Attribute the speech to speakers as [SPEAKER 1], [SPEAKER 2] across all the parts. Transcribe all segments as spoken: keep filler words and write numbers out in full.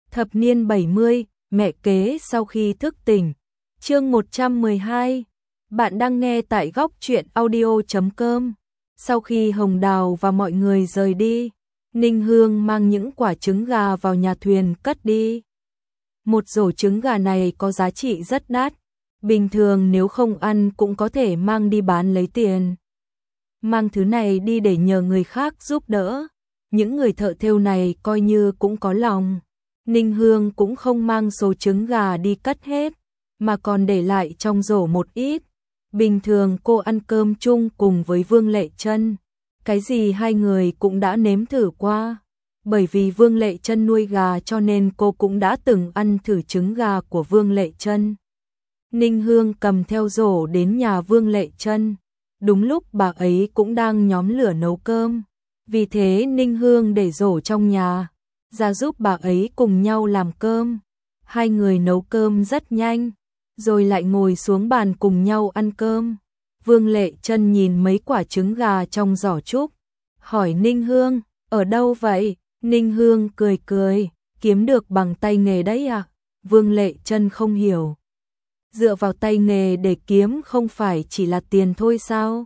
[SPEAKER 1] Thập niên bảy mươi, mẹ kế sau khi thức tỉnh. Chương một trăm mười hai. Bạn đang nghe tại góc truyện audio chấm com. Sau khi Hồng Đào và mọi người rời đi, Ninh Hương mang những quả trứng gà vào nhà thuyền cất đi. Một rổ trứng gà này có giá trị rất đắt, bình thường nếu không ăn cũng có thể mang đi bán lấy tiền. Mang thứ này đi để nhờ người khác giúp đỡ, những người thợ thêu này coi như cũng có lòng. Ninh Hương cũng không mang số trứng gà đi cất hết, mà còn để lại trong rổ một ít. Bình thường cô ăn cơm chung cùng với Vương Lệ Trân, cái gì hai người cũng đã nếm thử qua. Bởi vì Vương Lệ Trân nuôi gà cho nên cô cũng đã từng ăn thử trứng gà của Vương Lệ Trân. Ninh Hương cầm theo rổ đến nhà Vương Lệ Trân, đúng lúc bà ấy cũng đang nhóm lửa nấu cơm. Vì thế Ninh Hương để rổ trong nhà, ra giúp bà ấy cùng nhau làm cơm. Hai người nấu cơm rất nhanh, rồi lại ngồi xuống bàn cùng nhau ăn cơm. Vương Lệ Trân nhìn mấy quả trứng gà trong giỏ trúc, hỏi Ninh Hương, ở đâu vậy? Ninh Hương cười cười, kiếm được bằng tay nghề đấy à? Vương Lệ Trân không hiểu. Dựa vào tay nghề để kiếm không phải chỉ là tiền thôi sao?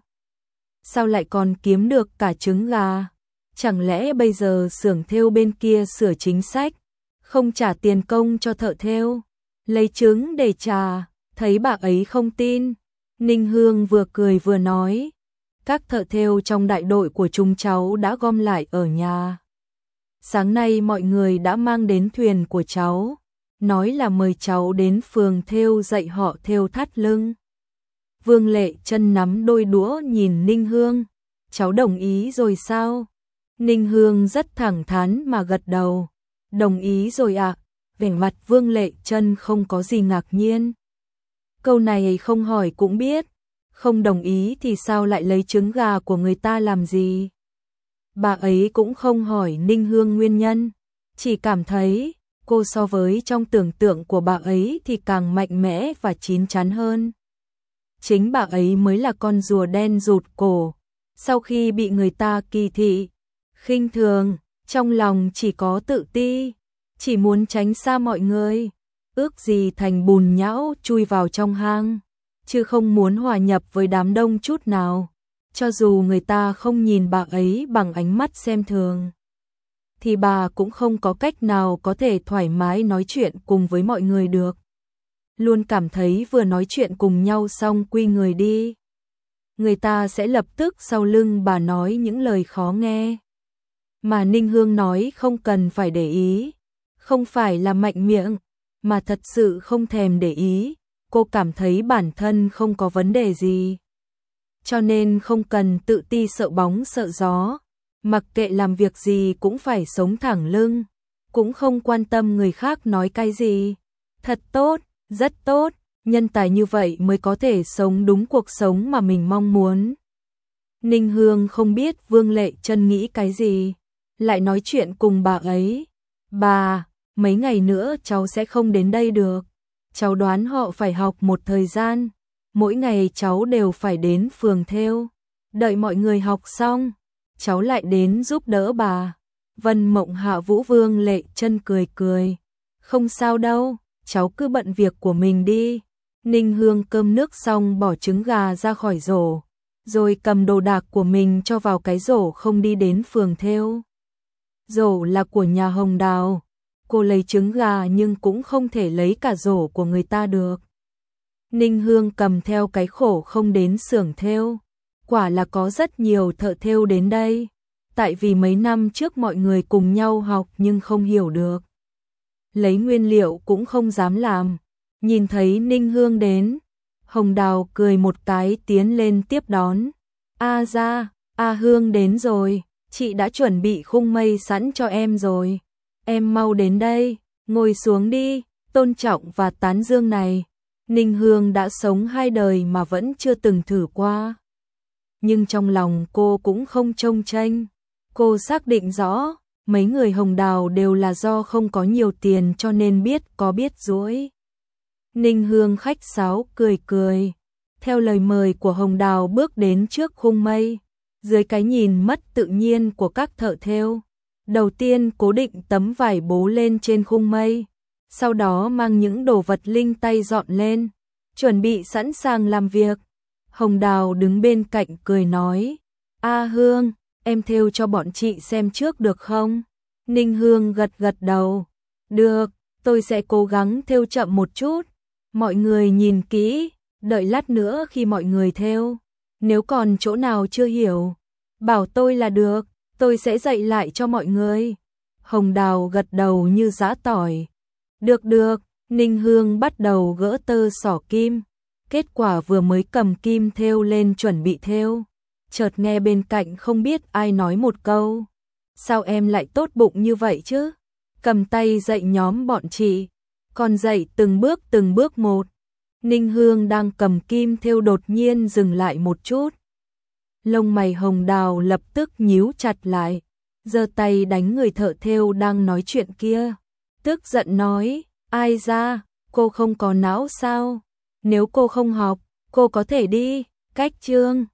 [SPEAKER 1] Sao lại còn kiếm được cả trứng gà? Chẳng lẽ bây giờ xưởng thêu bên kia sửa chính sách, không trả tiền công cho thợ thêu, lấy trứng để trả? Thấy bà ấy không tin, Ninh Hương vừa cười vừa nói, các thợ thêu trong đại đội của chúng cháu đã gom lại ở nhà. Sáng nay mọi người đã mang đến thuyền của cháu, nói là mời cháu đến phường thêu dạy họ thêu thắt lưng. Vương Lệ Trân nắm đôi đũa nhìn Ninh Hương, cháu đồng ý rồi sao? Ninh Hương rất thẳng thắn mà gật đầu, đồng ý rồi ạ. À? Vẻ mặt Vương Lệ Trân không có gì ngạc nhiên. Câu này không hỏi cũng biết, không đồng ý thì sao lại lấy trứng gà của người ta làm gì? Bà ấy cũng không hỏi Ninh Hương nguyên nhân, chỉ cảm thấy cô so với trong tưởng tượng của bà ấy thì càng mạnh mẽ và chín chắn hơn. Chính bà ấy mới là con rùa đen rụt cổ, sau khi bị người ta kỳ thị, khinh thường, trong lòng chỉ có tự ti, chỉ muốn tránh xa mọi người, ước gì thành bùn nhão chui vào trong hang, chứ không muốn hòa nhập với đám đông chút nào. Cho dù người ta không nhìn bà ấy bằng ánh mắt xem thường, thì bà cũng không có cách nào có thể thoải mái nói chuyện cùng với mọi người được. Luôn cảm thấy vừa nói chuyện cùng nhau xong quy người đi, người ta sẽ lập tức sau lưng bà nói những lời khó nghe. Mà Ninh Hương nói không cần phải để ý, không phải là mạnh miệng, mà thật sự không thèm để ý. Cô cảm thấy bản thân không có vấn đề gì, cho nên không cần tự ti sợ bóng sợ gió, mặc kệ làm việc gì cũng phải sống thẳng lưng, cũng không quan tâm người khác nói cái gì. Thật tốt, rất tốt, nhân tài như vậy mới có thể sống đúng cuộc sống mà mình mong muốn. Ninh Hương không biết Vương Lệ Trân nghĩ cái gì, lại nói chuyện cùng bà ấy. Bà, mấy ngày nữa cháu sẽ không đến đây được, cháu đoán họ phải học một thời gian, mỗi ngày cháu đều phải đến phường thêu, đợi mọi người học xong, cháu lại đến giúp đỡ bà. Vân Mộng Hạ Vũ Vương Lệ Trân cười cười, không sao đâu, cháu cứ bận việc của mình đi. Ninh Hương cơm nước xong bỏ trứng gà ra khỏi rổ, rồi cầm đồ đạc của mình cho vào cái rổ không đi đến phường thêu. Rổ là của nhà Hồng Đào, cô lấy trứng gà nhưng cũng không thể lấy cả rổ của người ta được. Ninh Hương cầm theo cái khổ không đến xưởng thêu, quả là có rất nhiều thợ thêu đến đây, tại vì mấy năm trước mọi người cùng nhau học nhưng không hiểu được, lấy nguyên liệu cũng không dám làm. Nhìn thấy Ninh Hương đến, Hồng Đào cười một cái tiến lên tiếp đón. A ra, A Hương đến rồi, chị đã chuẩn bị khung mây sẵn cho em rồi, em mau đến đây, ngồi xuống đi. Tôn trọng và tán dương này, Ninh Hương đã sống hai đời mà vẫn chưa từng thử qua. Nhưng trong lòng cô cũng không trông tranh, cô xác định rõ, mấy người Hồng Đào đều là do không có nhiều tiền cho nên biết có biết dỗi. Ninh Hương khách sáo cười cười, theo lời mời của Hồng Đào bước đến trước khung mây, dưới cái nhìn mất tự nhiên của các thợ thêu, Đầu tiên cố định tấm vải bố lên trên khung mây, sau đó mang những đồ vật linh tay dọn lên, chuẩn bị sẵn sàng làm việc. Hồng Đào đứng bên cạnh cười nói, A Hương, em thêu cho bọn chị xem trước được không? Ninh Hương gật gật đầu, được, tôi sẽ cố gắng thêu chậm một chút, mọi người nhìn kỹ, đợi lát nữa khi mọi người thêu, nếu còn chỗ nào chưa hiểu, bảo tôi là được, tôi sẽ dạy lại cho mọi người. Hồng Đào gật đầu như giã tỏi. Được được, Ninh Hương bắt đầu gỡ tơ xỏ kim, kết quả vừa mới cầm kim thêu lên chuẩn bị thêu, chợt nghe bên cạnh không biết ai nói một câu, sao em lại tốt bụng như vậy chứ? Cầm tay dạy nhóm bọn chị, còn dạy từng bước từng bước một. Ninh Hương đang cầm kim thêu đột nhiên dừng lại một chút. Lông mày Hồng Đào lập tức nhíu chặt lại, giơ tay đánh người thợ thêu đang nói chuyện kia, tức giận nói, ai ra, cô không có não sao? Nếu cô không học, cô có thể đi, cách chương.